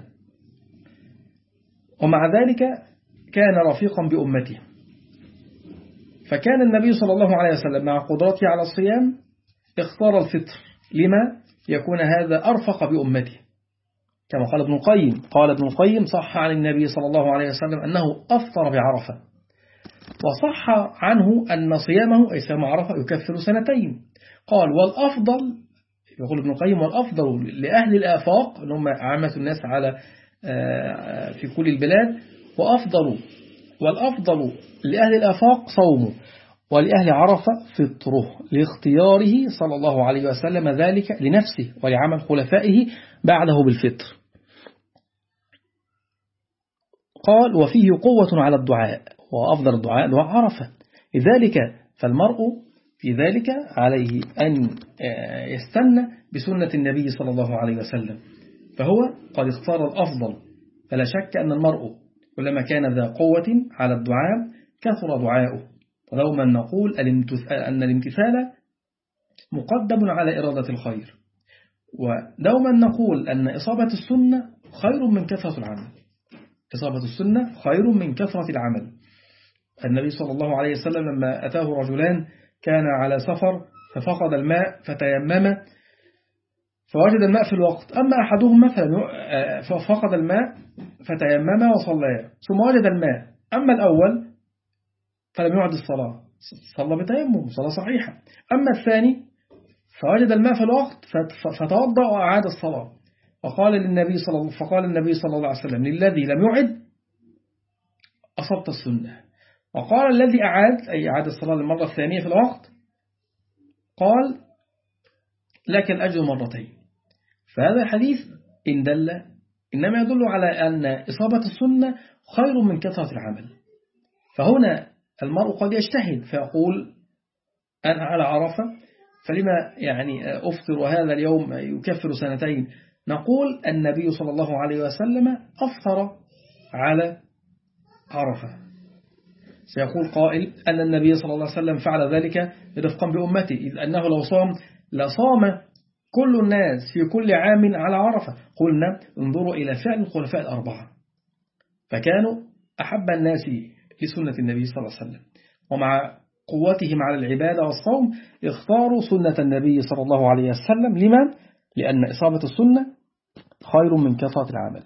ومع ذلك كان رفيقا بأمته. فكان النبي صلى الله عليه وسلم مع قدرته على الصيام اختار الفطر لما يكون هذا أرفق بأمته، كما قال ابن القيم قال ابن القيم صح عن النبي صلى الله عليه وسلم أنه أفطر بعرفة، وصح عنه أن صيامه أي صيام عرفة يكفر سنتين. قال والأفضل يقول ابن القيم والأفضل لأهل الآفاق اللي هم عامة الناس على في كل البلاد، وأفضل والأفضل لأهل الآفاق صومه ولأهل عرفة فطره لاختياره صلى الله عليه وسلم ذلك لنفسه ولعمل خلفائه بعده بالفطر. قال وفيه قوة على الدعاء وأفضل الدعاء دعاء عرفة، لذلك فالمرء في ذلك عليه أن يستنى بسنة النبي صلى الله عليه وسلم، فهو قد اختار الأفضل. فلا شك أن المرء كلما كان ذا قوة على الدعاء كثر دعاؤه. ودوما نقول أن الامتثال مقدم على إرادة الخير، ودوما نقول أن إصابة السنة خير من كثرة العمل. إصابة السنة خير من كثرة العمل. النبي صلى الله عليه وسلم لما أتاه رجلان كان على سفر ففقد الماء فتيمم فوجد الماء في الوقت، أما أحدهما ففقد الماء فتيمم وصلى ثم وجد الماء، أما الأول فلم يعد الصلاة صلى بتيمم صلاة صحيحة، أما الثاني فوجد الماء في الوقت فتوضأ وأعاد الصلاة. فقال للنبي صلى الله فقال النبي صلى الله عليه وسلم للذي لم يعد أصبت السنة، وقال الذي أعاد أي أعاد الصلاة للمرة الثانية في الوقت قال لك الأجر مرتين. فهذا الحديث إن دل إنما يدل على أن إصابة السنة خير من كثرة العمل. فهنا المرء قد يجتهد فيقول أنا على عرفة فلما يعني أفطر وهذا اليوم يكفر سنتين. نقول النبي صلى الله عليه وسلم أفطر على عرفة. سيقول قائل أن النبي صلى الله عليه وسلم فعل ذلك رفقا بأمته، إذ أنه لو صام لصام كل الناس في كل عام على عرفة. قلنا انظروا إلى فعل الخلفاء الأربعة، فكانوا أحب الناس لسنة النبي صلى الله عليه وسلم، ومع قوتهم على العبادة والصوم اختاروا سنة النبي صلى الله عليه وسلم. لما؟ لأن إصابة السنة خير من كثرة العمل.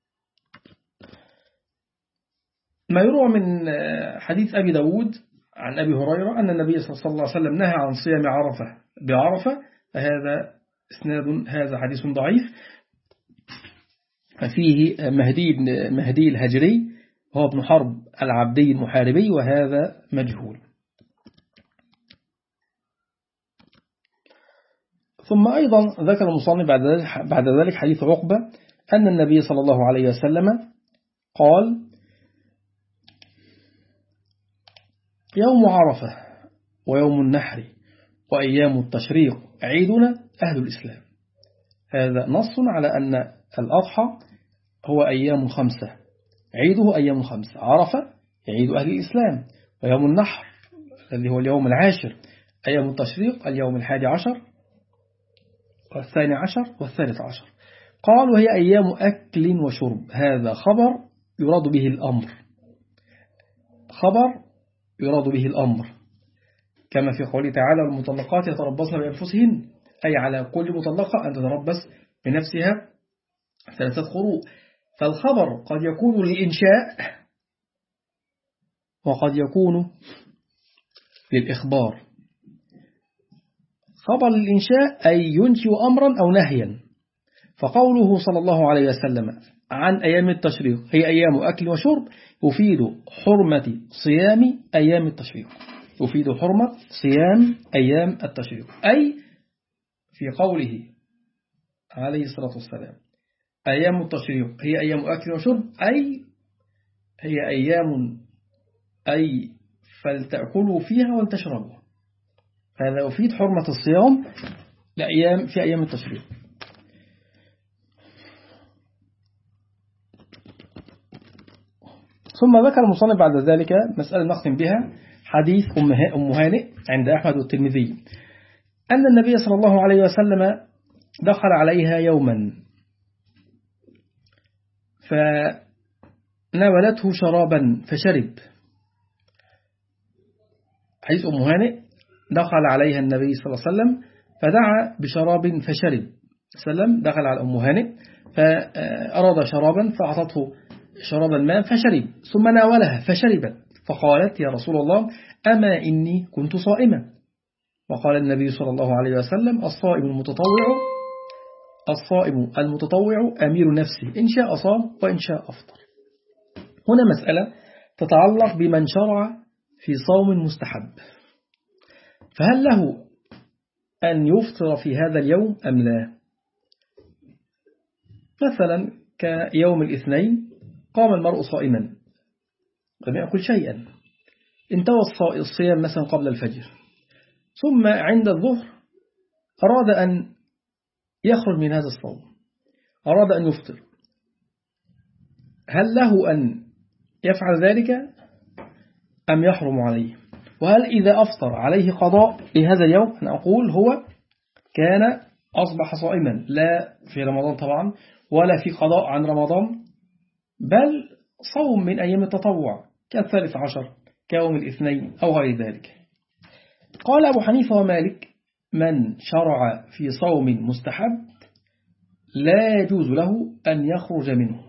ما يروى من حديث أبي داود عن أبي هريرة أن النبي صلى الله عليه وسلم نهى عن صيام عرفة بعرفة، فهذا إسناد هذا حديث ضعيف، ففيه مهدي بن مهدي الهجري هو ابن حرب العبدي المحاربي، وهذا مجهول. ثم أيضا ذكر المصنف بعد ذلك حديث عقبة أن النبي صلى الله عليه وسلم قال: يوم عرفة ويوم النحر وأيام التشريق عيدنا أهل الإسلام. هذا نص على أن الأضحى هو أيام خمسة، عيده أيام خمسة. عرفة عيد أهل الإسلام، ويوم النحر الذي هو اليوم العاشر، أيام التشريق اليوم الحادي عشر والثاني عشر والثالث عشر. قال: وهي أيام أكل وشرب. هذا خبر يراد به الأمر، خبر يراد به الأمر، كما في قوله تعالى: المطلقات يتربصن بأنفسهن، أي على كل مطلقة أن تتربص بنفسها ثلاثة قروء. فالخبر قد يكون للإنشاء وقد يكون للإخبار. خبر للإنشاء أي ينشئ أمرا أو نهيا، فقوله صلى الله عليه وسلم عن أيام التشريق هي أيام أكل وشرب يفيد حرمة صيام أيام التشريق، يفيد حرمة صيام أيام التشريق، أي في قوله عليه الصلاة والسلام أيام التشريق هي أيام أكل وشرب، أي هي أيام أي فلتأكلوا فيها ولتشربوا. هذا يفيد حرمة الصيام لأيام في أيام التشريق. ثم ذكر المصنف بعد ذلك مسألة نختم بها حديث أم هانئ عند أحمد والترمذي أن النبي صلى الله عليه وسلم دخل عليها يوما فناولته شرابا فشرب. حديث أم هانئ دخل عليها النبي صلى الله عليه وسلم فدعا بشراب فشرب. سلم دخل على أم هانئ فأراد شرابا فأعطته شرابا ماء فشرب، ثم ناولها فشربت، فقالت: يا رسول الله أما إني كنت صائمة. وقال النبي صلى الله عليه وسلم: الصائم المتطوع الصائم المتطوع أمير نفسه، إن شاء صام وإن شاء أفطر. هنا مسألة تتعلق بمن شرع في صوم مستحب، فهل له أن يفطر في هذا اليوم أم لا؟ مثلا كيوم الاثنين قام المرء صائما لم يأكل شيئا، انتهى الصيام مثلا قبل الفجر، ثم عند الظهر أراد أن يخرج من هذا الصوم، أراد أن يفطر، هل له أن يفعل ذلك أم يحرم عليه؟ وهل إذا أفطر عليه قضاء لهذا اليوم؟ أنا أقول هو كان أصبح صائما، لا في رمضان طبعا ولا في قضاء عن رمضان، بل صوم من أيام التطوع كالثالث عشر كيوم الاثنين أو غير ذلك. قال أبو حنيفة ومالك: من شرع في صوم مستحب لا يجوز له أن يخرج منه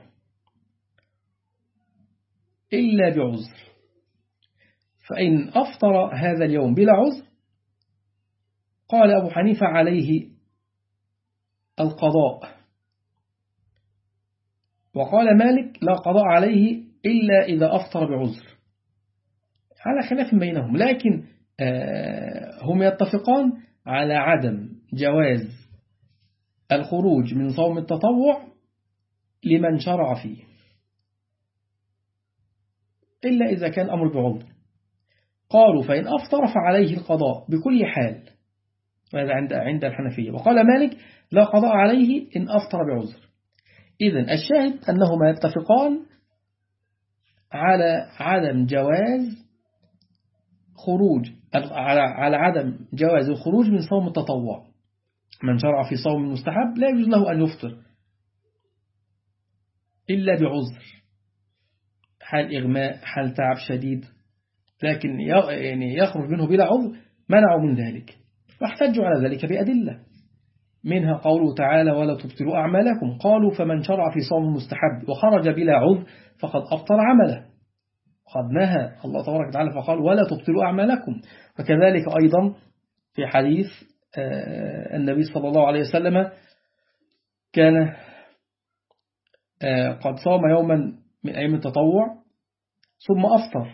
إلا بعذر، فإن أفطر هذا اليوم بلا عذر قال أبو حنيفة عليه القضاء، وقال مالك لا قضاء عليه إلا إذا أفطر بعذر، على خلاف بينهم، لكن هم يتفقان على عدم جواز الخروج من صوم التطوع لمن شرع فيه إلا إذا كان أمر بعذر. قالوا فإن أفطر فعليه القضاء بكل حال، وهذا عند عند الحنفية. وقال مالك لا قضاء عليه إن أفطر بعذر. إذن الشاهد أنهما يتفقان على عدم جواز خروج على على عدم جواز الخروج من صوم التطوع من شرع في صوم مستحب لا يجوز له أن يفطر إلا بعذر، حال إغماء، حال تعب شديد، لكن يعني يخرج منه بلا عذر منعوا من ذلك، واحتجوا على ذلك بأدلة، منها قوله تعالى ولا تبطلوا أعمالكم، قالوا فمن شرع في صوم مستحب وخرج بلا عذر فقد أبطل عمله، قد نهى الله تبارك وتعالى فقال ولا تبطلوا أعمالكم. وكذلك أيضا في حديث النبي صلى الله عليه وسلم كان قد صام يوما من أيام التطوع ثم أفطر،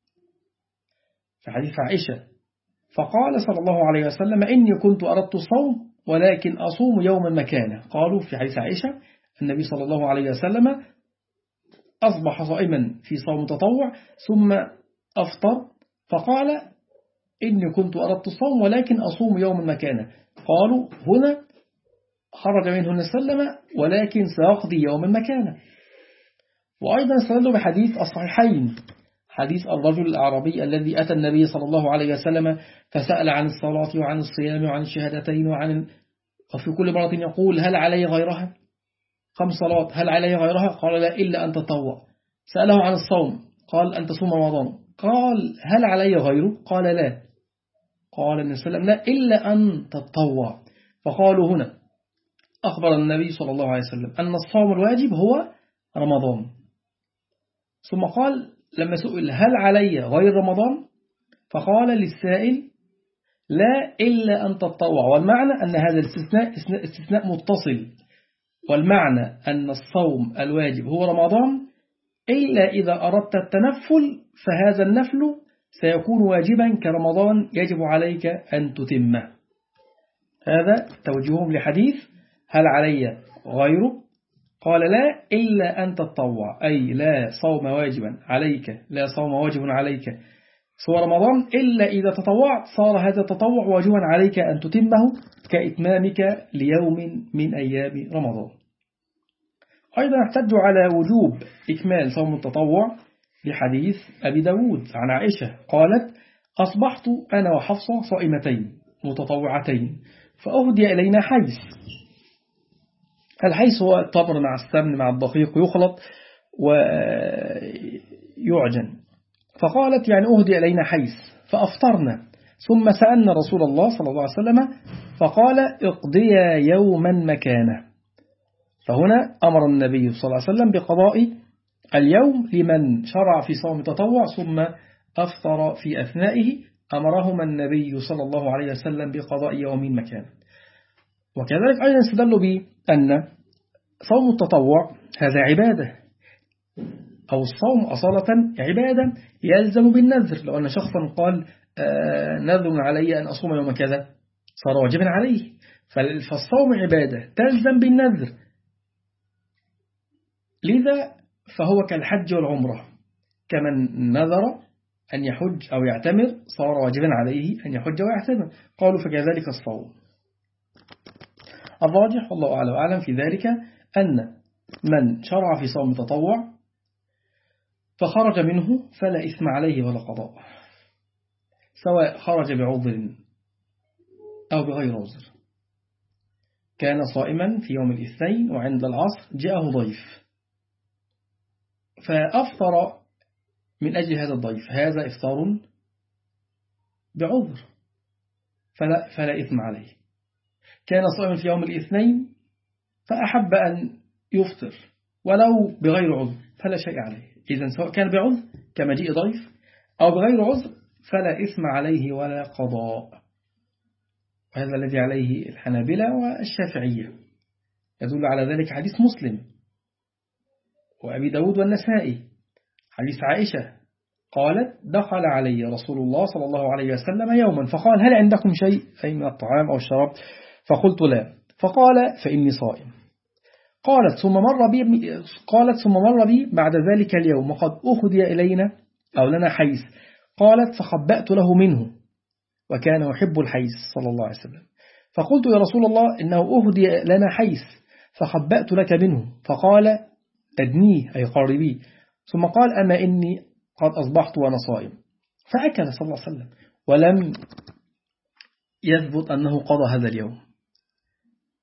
في حديث عائشة، فقال صلى الله عليه وسلم إني كنت أردت الصوم ولكن أصوم يوما مكانه. قالوا في حديث عائشة النبي صلى الله عليه وسلم أصبح صائما في صوم تطوع ثم أفطر، فقال إني كنت أردت الصوم ولكن أصوم يوما مكانه. قالوا هنا خرج منه النبي صلى الله عليه وسلم ولكن سيقضي يوما مكانه. وأيضا استدلوا بحديث الصحيحين، حديث الرجل الأعرابي الذي أتى النبي صلى الله عليه وسلم فسأل عن الصلاة وعن الصيام وعن الشهادتين وعن وفي كل مرة يقول هل علي غيرها؟ خمس صلاة هل علي غيرها؟ قال لا إلا أن تطوع. سأله عن الصوم قال أن تصوم رمضان. قال هل علي غيره؟ قال لا. قال النبي صلى الله عليه وسلم لا إلا أن تطوع. فقالوا هنا أخبر النبي صلى الله عليه وسلم أن الصوم الواجب هو رمضان، ثم قال لما سئل هل علي غير رمضان؟ فقال للسائل لا إلا أن تطوع. والمعنى أن هذا الاستثناء استثناء متصل، والمعنى أن الصوم الواجب هو رمضان إلا إذا أردت التنفل فهذا النفل سيكون واجبا كرمضان يجب عليك أن تتمه. هذا توجيههم لحديث هل علي غيره؟ قال لا إلا أن تطوع، أي لا صوم واجبا عليك، لا صوم واجب عليك سوى رمضان إلا إذا تطوعت صار هذا التطوع واجبا عليك أن تتمه كإتمامك ليوم من أيام رمضان. أيضا احتجوا على وجوب إكمال صوم التطوع لحديث أبي داود عن عائشة قالت أصبحت أنا وحفصة صائمتين متطوعتين فأهدي إلينا حيث. الحيث هو التمر مع السمن مع الدقيق يخلط ويعجن. فقالت يعني أهدي إلينا حيث فأفطرنا، ثم سألنا رسول الله صلى الله عليه وسلم فقال اقضيا يوما مكانه. فهنا أمر النبي صلى الله عليه وسلم بقضاء اليوم لمن شرع في صوم تطوع ثم أفطر في أثنائه، أمرهما النبي صلى الله عليه وسلم بقضاء يوم مكانه. وكذلك أيضا استدلوا بأن صوم التطوع هذا عبادة، أو الصوم أصالة عبادة يلزم بالنذر. لو أن شخصا قال آه نذر علي أن أصوم يوم كذا صار واجبا عليه، فالصوم عبادة تلزم بالنذر، لذا فهو كالحج والعمرة، كمن نذر أن يحج أو يعتمر صار واجبا عليه أن يحج ويعتمر. قالوا فكذلك الصوم. الراجح والله أعلم وأعلم في ذلك أن من شرع في صوم تطوع فخرج منه فلا إثم عليه ولا قضاء، سواء خرج بعذر أو بغير عذر. كان صائما في يوم الاثنين وعند العصر جاءه ضيف فأفطر من أجل هذا الضيف، هذا إفطار بعذر فلا, فلا إثم عليه. كان صائما في يوم الاثنين فأحب أن يفطر ولو بغير عذر فلا شيء عليه. إذن سواء كان بعذر كمجيء ضيف أو بغير عذر فلا إثم عليه ولا قضاء. وهذا الذي عليه الحنابلة والشافعية، يدل على ذلك حديث مسلم وأبي داود والنسائي، حديث عائشة قالت دخل علي رسول الله صلى الله عليه وسلم يوما فقال هل عندكم شيء أي من الطعام أو الشراب؟ فقلت لا، فقال فإني صائم. قالت ثم مر بي قالت ثم مر بي بعد ذلك اليوم وقد أهدي إلينا أو لنا حيث. قالت فخبأت له منه وكان يحب الحيث صلى الله عليه وسلم. فقلت يا رسول الله إنه أهدي لنا حيث فخبأت لك منه. فقال أدنيه أي قاربي. ثم قال أما إني قد أصبحت وأنا صائم. فأكل صلى الله عليه وسلم ولم يثبت أنه قضى هذا اليوم.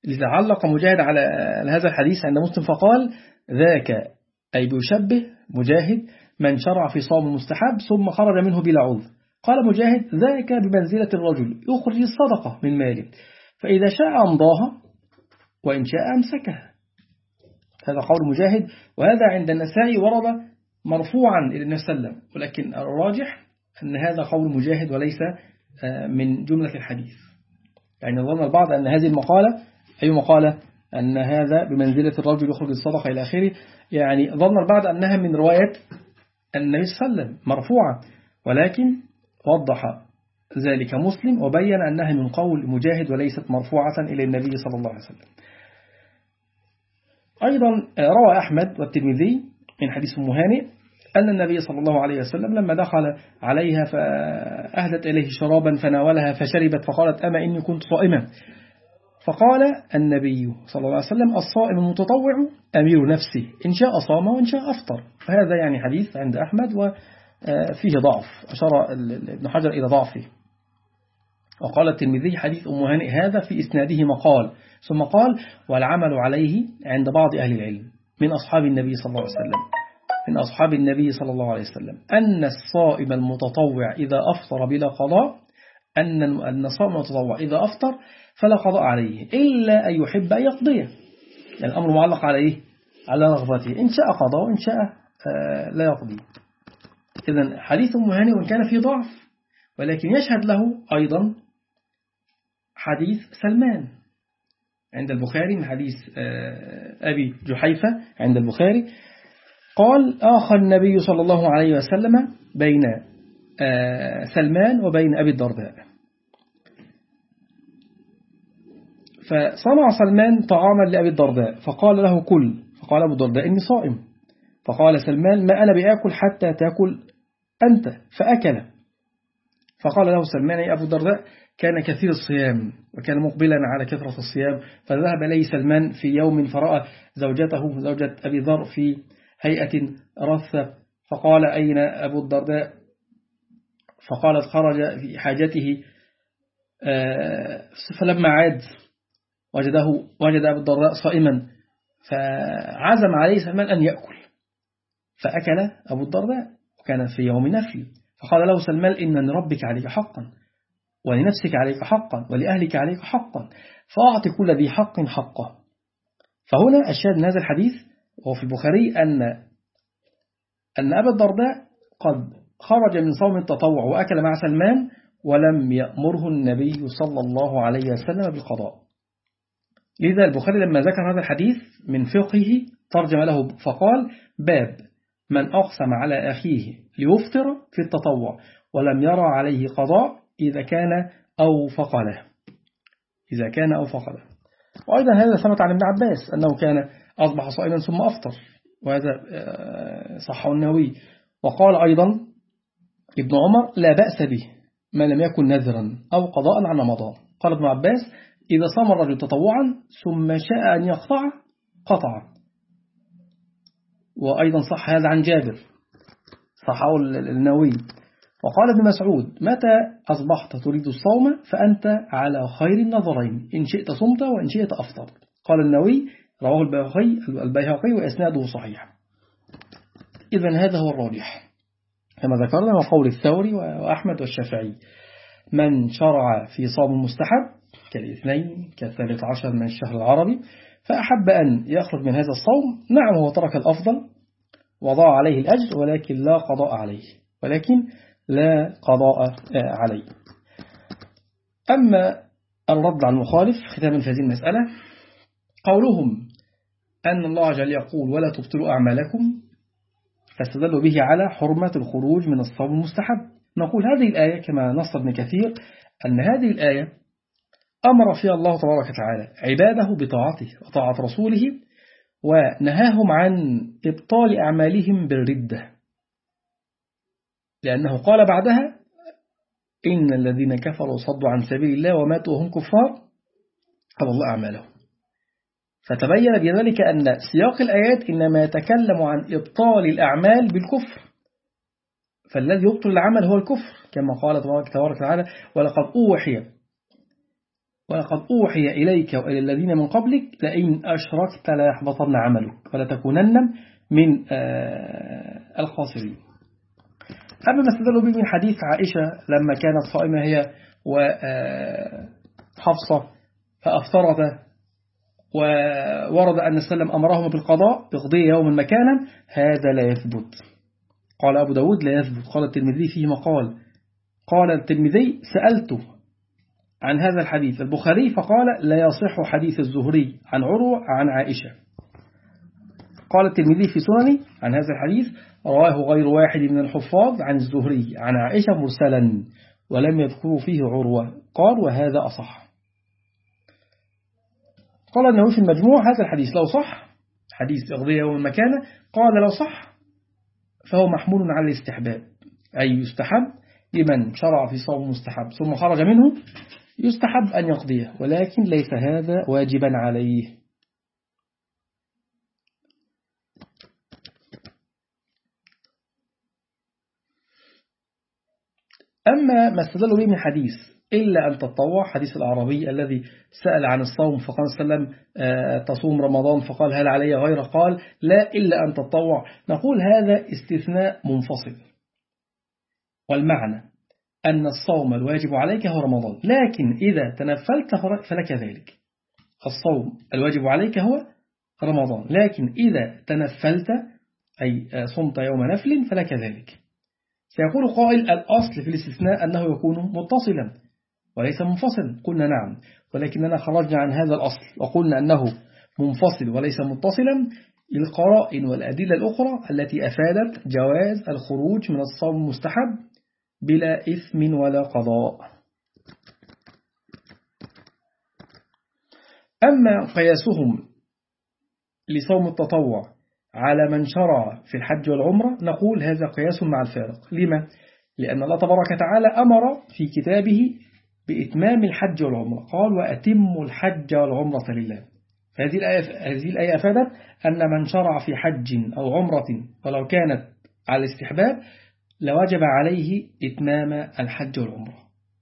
لذا علق مجاهد على هذا الحديث عند مسلم فقال ذاك أي بيشبه مجاهد من شرع في صوم مستحب ثم خرج منه بلا عذر. قال مجاهد ذاك بمنزلة الرجل يخرج الصدقة من ماله فإذا شاء أمضاها وإن شاء أمسكها. هذا قول مجاهد، وهذا عند النسائي ورد مرفوعا إلى النبي صلى الله عليه وسلم، ولكن الراجح أن هذا قول مجاهد وليس من جملة الحديث. يعني ظن البعض أن هذه المقالة أي مقالة أن هذا بمنزلة الرجل يخرج الصدقة إلى آخره، يعني ظن البعض أنها من رواية النبي صلى الله عليه وسلم مرفوعة، ولكن وضح ذلك مسلم وبين أنها من قول مجاهد وليست مرفوعة إلى النبي صلى الله عليه وسلم. أيضا روى أحمد والترمذي من حديث أم هانئ أن النبي صلى الله عليه وسلم لما دخل عليها فأهدت إليه شرابا فناولها فشربت فقالت أما إني كنت صائمة، فقال النبي صلى الله عليه وسلم الصائم المتطوع أمير نفسه إن شاء صام وإن شاء أفطر. فهذا يعني حديث عند أحمد وفيه ضعف، أشار ابن حجر إلى ضعفه. وقال الترمذي حديث أم هانئ هذا في إسناده مقال، ثم قال والعمل عليه عند بعض أهل العلم من أصحاب النبي صلى الله عليه وسلم من أصحاب النبي صلى الله عليه وسلم أن الصائم المتطوع إذا أفطر بلا قضاء أن أن الصائم المتطوع إذا أفطر فلا قضاء عليه إلا أن يحب أن يقضيه. يعني الأمر معلق عليه على رغبته، إن شاء قضى وإن شاء لا يقضي. إذن حديث أم هانئ وإن كان فيه ضعف ولكن يشهد له أيضا حديث سلمان عند البخاري من حديث أبي جحيفة عند البخاري قال آخى النبي صلى الله عليه وسلم بين سلمان وبين أبي الدرداء، فصنع سلمان طعاما لأبي الدرداء فقال له كل، فقال أبو الدرداء إني صائم، فقال سلمان ما أنا بآكل حتى تأكل أنت، فأكل. فقال له سلمان يا أبو الدرداء كان كثير الصيام وكان مقبلا على كثرة الصيام، فذهب إليه سلمان في يوم فرأى زوجته زوجة أبي ذر في هيئة رثة فقال أين أبو الدرداء؟ فقالت خرج في حاجته، فلما عاد وجده وجد أبو الدرداء صائما فعزم عليه سلمان أن يأكل، فأكل أبو الدرداء وكان في يوم نفل، فقال له سلمان إن لربك عليك حقا ولنفسك عليك حقا ولأهلك عليك حقا فأعطي كل ذي حق حقه. فهنا الشاهد من هذا الحديث وهو في البخاري أن أن أبا الدرداء قد خرج من صوم التطوع وأكل مع سلمان ولم يأمره النبي صلى الله عليه وسلم بالقضاء. لذا البخاري لما ذكر هذا الحديث من فقهه ترجم له فقال باب من أقسم على أخيه ليفطر في التطوع ولم يرى عليه قضاء إذا كان أوفق له إذا كان أوفق له. وأيضا هذا ثبت عن ابن عباس أنه كان أصبح صائما ثم أفطر، وهذا صحه النووي. وقال أيضا ابن عمر لا بأس به ما لم يكن نذرا أو قضاء عن رمضان. قال ابن عباس إذا صام الرجل تطوعا ثم شاء أن يقطع قطع. وأيضا صح هذا عن جابر صحه النووي. وقال ابن مسعود متى أصبحت تريد الصوم فأنت على خير النظرين إن شئت صمت وإن شئت أفطر. قال النووي رواه البيهقي وإسناده صحيح. إذن هذا هو الراجح كما ذكرنا وقول الثوري وأحمد والشافعي من شرع في صوم مستحب كالاثنين كالثالث عشر من الشهر العربي فأحب أن يخرج من هذا الصوم نعم هو ترك الأفضل وضاع عليه الأجر ولكن لا قضاء عليه ولكن لا قضاء عليه. أما الرد على المخالف ختاما في هذه المسألة قولهم أن الله جل يقول ولا تبطلوا أعمالكم فاستدلوا به على حرمة الخروج من الصوم المستحب. نقول هذه الآية كما نص ابن كثير أن هذه الآية أمر فيها الله تبارك وتعالى عباده بطاعته وطاعة رسوله ونهاهم عن إبطال أعمالهم بالردة، لأنه قال بعدها إن الذين كفروا صدوا عن سبيل الله وماتوا وهم كفار أضل أعمالهم. فتبين بذلك أن سياق الآيات إنما يتكلم عن إبطال الأعمال بالكفر، فالذي يبطل العمل هو الكفر كما قال تبارك وتعالى ولقد أوحي ولقد أوحي إليك وإلى الذين من قبلك لئن أشركت لا يحبطن عملك ولا تكونن من الخاسرين. أما ما استدلوا به من حديث عائشة لما كانت صائمة هي وحفصة فأفطرت وورد أن السلام أمرهم بالقضاء بقضية يوما مكانا، هذا لا يثبت. قال أبو داود لا يثبت. قال الترمذي فيه مقال، قال الترمذي سألته عن هذا الحديث البخاري فقال لا يصح حديث الزهري عن عروة عن عائشة. قال الترمذي في سننه عن هذا الحديث رواه غير واحد من الحفاظ عن الزهري عن عائشة مرسلا ولم يذكروا فيه عروة. قال وهذا أصح. قال أنه في المجموع هذا الحديث لو صح، حديث أغذية يوم المكانة، قال لو صح فهو محمول على الاستحباب، أي يستحب لمن شرع في صوم مستحب ثم خرج منه يستحب أن يقضيه، ولكن ليس هذا واجبا عليه. أما ما استدلوا به من حديث إلا أن تتطوع، حديث الأعرابي الذي سأل عن الصوم فقال صلى الله عليه وسلم تصوم رمضان فقال هل علي غيره؟ قال لا إلا أن تتطوع. نقول هذا استثناء منفصل، والمعنى أن الصوم الواجب عليك هو رمضان، لكن إذا تنفلت فلك ذلك. الصوم الواجب عليك هو رمضان، لكن إذا تنفلت أي صمت يوم نفل فلك ذلك. سيقول قائل الأصل في الاستثناء أنه يكون متصلا وليس منفصلا. قلنا نعم، ولكننا خرجنا عن هذا الأصل وقلنا أنه منفصل وليس متصلا للقرائن والأدلة الأخرى التي أفادت جواز الخروج من الصوم المستحب بلا إثم ولا قضاء. أما قياسهم لصوم التطوع على من شرع في الحج والعمرة نقول هذا قياس مع الفارق. لما؟ لأن الله تبارك وتعالى أمر في كتابه بإتمام الحج والعمرة، قال وأتموا الحج والعمرة لله. هذه الآية, هذه الآية أفادت أن من شرع في حج أو عمرة ولو كانت على الاستحباب لوجب عليه إتمام الحج والعمرة.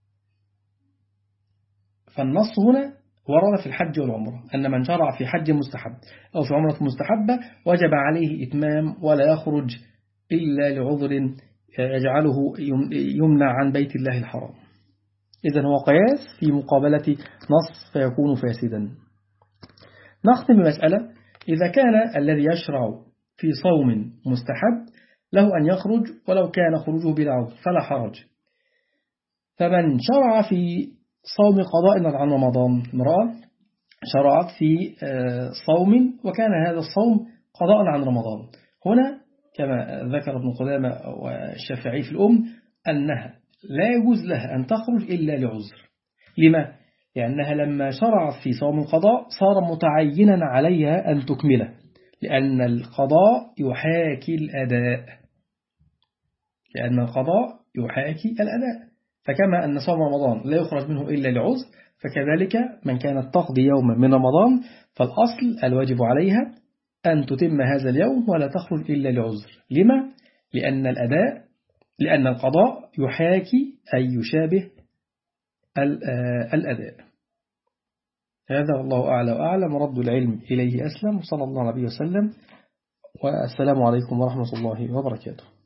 فالنص هنا ورد في الحج والعمرة أن من شرع في حج مستحب أو في عمرة مستحبة وجب عليه إتمام ولا يخرج إلا لعذر يجعله يمنع عن بيت الله الحرام. إذن هو قياس في مقابلة نص فيكون فاسدا. نختم بمسألة: إذا كان الذي يشرع في صوم مستحب له أن يخرج ولو كان خروجه بلا عذر فلا حرج، فمن شرع في صوم قضاء عن رمضان، امرأة شرعت في صوم وكان هذا الصوم قضاء عن رمضان، هنا كما ذكر ابن قدامة والشافعي في الأم أنها لا يجوز لها أن تخرج إلا لعذر. لما؟ لأنها لما شرعت في صوم القضاء صار متعينا عليها أن تكمله، لأن القضاء يحاكي الأداء لأن القضاء يحاكي الأداء فكما أن صوم رمضان لا يخرج منه إلا لعذر، فكذلك من كانت تقضي يوما من رمضان فالأصل الواجب عليها أن تتم هذا اليوم ولا تخرج إلا لعذر. لما؟ لأن الأداء لأن القضاء يحاكي أي يشابه الأداء. هذا والله أعلى وأعلم، رد العلم إليه أسلم، وصلى الله عليه وسلم، والسلام عليكم ورحمة الله وبركاته.